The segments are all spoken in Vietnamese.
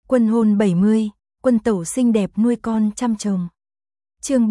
Quân hôn 70, quân tẩu xinh đẹp nuôi con chăm chồng. Chương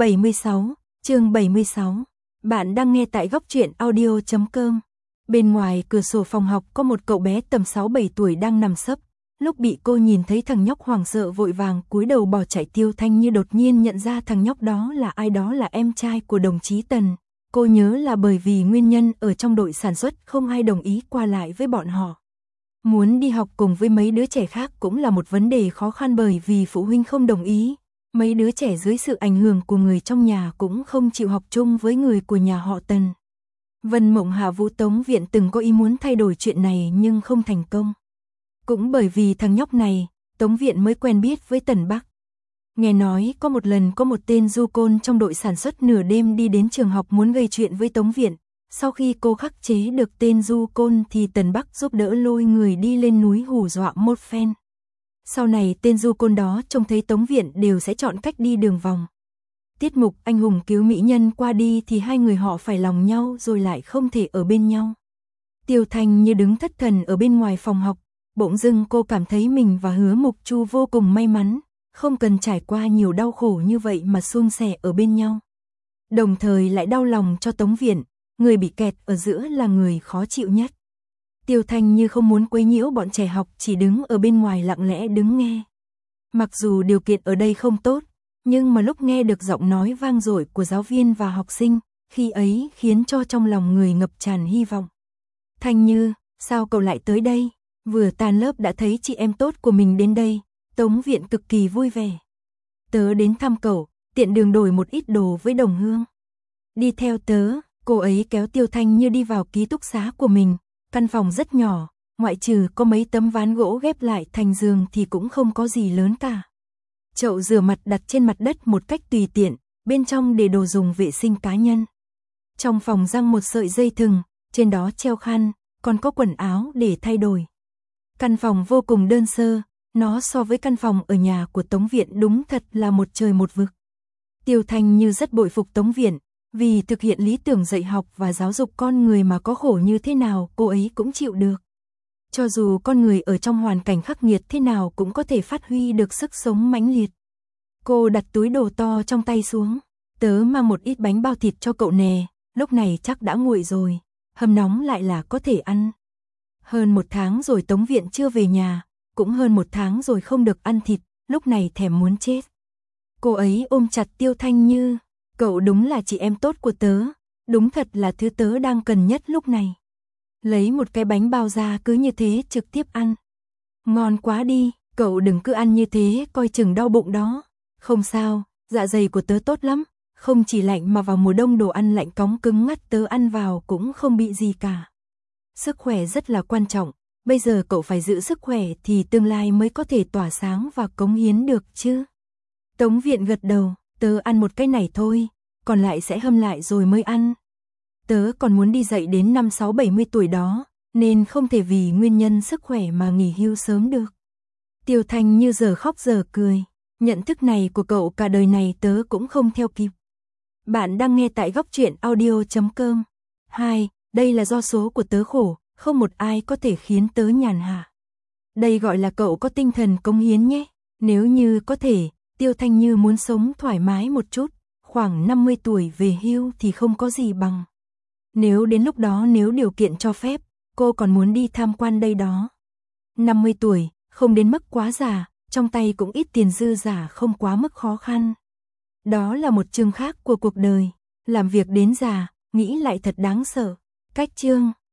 76. Bạn đang nghe tại góc truyện audio.com. Bên ngoài cửa sổ phòng học có một cậu bé tầm 6-7 tuổi đang nằm sấp. Lúc bị cô nhìn thấy thằng nhóc hoảng sợ vội vàng cúi đầu bỏ chạy. Tiêu Thanh Như đột nhiên nhận ra thằng nhóc đó là ai, đó là em trai của đồng chí Tần. Cô nhớ là bởi vì nguyên nhân ở trong đội sản xuất không ai đồng ý qua lại với bọn họ. Muốn đi học cùng với mấy đứa trẻ khác cũng là một vấn đề khó khăn bởi vì phụ huynh không đồng ý. Mấy đứa trẻ dưới sự ảnh hưởng của người trong nhà cũng không chịu học chung với người của nhà họ Tần. Vân Mộng Hạ Vũ Tống Viện từng có ý muốn thay đổi chuyện này nhưng không thành công. Cũng bởi vì thằng nhóc này, Tống Viện mới quen biết với Tần Bắc. Nghe nói có một lần có một tên du côn trong đội sản xuất nửa đêm đi đến trường học muốn gây chuyện với Tống Viện. Sau khi cô khắc chế được tên du côn thì Tần Bắc giúp đỡ lôi người đi lên núi hù dọa một phen. Sau này tên du côn đó trông thấy Tống Viện đều sẽ chọn cách đi đường vòng. Tiết mục anh hùng cứu mỹ nhân qua đi thì hai người họ phải lòng nhau rồi lại không thể ở bên nhau. Tiêu Thanh Như đứng thất thần ở bên ngoài phòng học, bỗng dưng cô cảm thấy mình và Hứa Mục Chu vô cùng may mắn, không cần trải qua nhiều đau khổ như vậy mà suôn sẻ ở bên nhau. Đồng thời lại đau lòng cho Tống Viện, người bị kẹt ở giữa là người khó chịu nhất. Tiêu Thanh Như không muốn quấy nhiễu bọn trẻ học, chỉ đứng ở bên ngoài lặng lẽ đứng nghe. Mặc dù điều kiện ở đây không tốt, nhưng mà lúc nghe được giọng nói vang dội của giáo viên và học sinh, khi ấy khiến cho trong lòng người ngập tràn hy vọng. Thanh Như, sao cậu lại tới đây? Vừa tan lớp đã thấy chị em tốt của mình đến đây. Tống Viện cực kỳ vui vẻ. Tớ đến thăm cậu, tiện đường đổi một ít đồ với Đồng Hương. Đi theo tớ. Cô ấy kéo Tiêu Thanh Như đi vào ký túc xá của mình. Căn phòng rất nhỏ, ngoại trừ có mấy tấm ván gỗ ghép lại thành giường thì cũng không có gì lớn cả. Chậu rửa mặt đặt trên mặt đất một cách tùy tiện, bên trong để đồ dùng vệ sinh cá nhân. Trong phòng giăng một sợi dây thừng, trên đó treo khăn, còn có quần áo để thay đổi. Căn phòng vô cùng đơn sơ, nó so với căn phòng ở nhà của Tống Viện đúng thật là một trời một vực. Tiêu Thanh Như rất bội phục Tống Viện. Vì thực hiện lý tưởng dạy học và giáo dục con người mà có khổ như thế nào cô ấy cũng chịu được. Cho dù con người ở trong hoàn cảnh khắc nghiệt thế nào cũng có thể phát huy được sức sống mãnh liệt. Cô đặt túi đồ to trong tay xuống. Tớ mang một ít bánh bao thịt cho cậu nè, lúc này chắc đã nguội rồi, hâm nóng lại là có thể ăn. Hơn 1 tháng rồi Tống Viện chưa về nhà, cũng hơn 1 tháng rồi không được ăn thịt, lúc này thèm muốn chết. Cô ấy ôm chặt Tiêu Thanh Như. Cậu đúng là chị em tốt của tớ, đúng thật là thứ tớ đang cần nhất lúc này. Lấy một cái bánh bao ra cứ như thế trực tiếp ăn. Ngon quá đi, cậu đừng cứ ăn như thế coi chừng đau bụng đó. Không sao, dạ dày của tớ tốt lắm, không chỉ lạnh mà vào mùa đông đồ ăn lạnh cóng cứng ngắt tớ ăn vào cũng không bị gì cả. Sức khỏe rất là quan trọng, bây giờ cậu phải giữ sức khỏe thì tương lai mới có thể tỏa sáng và cống hiến được chứ. Tống Viện gật đầu. Tớ ăn một cái này thôi, còn lại sẽ hâm lại rồi mới ăn. Tớ còn muốn đi dạy đến 5-6-70 tuổi đó, nên không thể vì nguyên nhân sức khỏe mà nghỉ hưu sớm được. Tiêu Thanh Như giờ khóc giờ cười, nhận thức này của cậu cả đời này tớ cũng không theo kịp. Bạn đang nghe tại góc truyện audio.com. 2. Đây là do số của tớ khổ, không một ai có thể khiến tớ nhàn hạ. Đây gọi là cậu có tinh thần cống hiến nhé, nếu như có thể. Tiêu Thanh Như muốn sống thoải mái một chút, khoảng 50 tuổi về hưu thì không có gì bằng. Nếu đến lúc đó nếu điều kiện cho phép, cô còn muốn đi tham quan đây đó. 50 tuổi, không đến mức quá già, trong tay cũng ít tiền dư giả không quá mức khó khăn. Đó là một chương khác của cuộc đời, làm việc đến già, nghĩ lại thật đáng sợ. Cách chương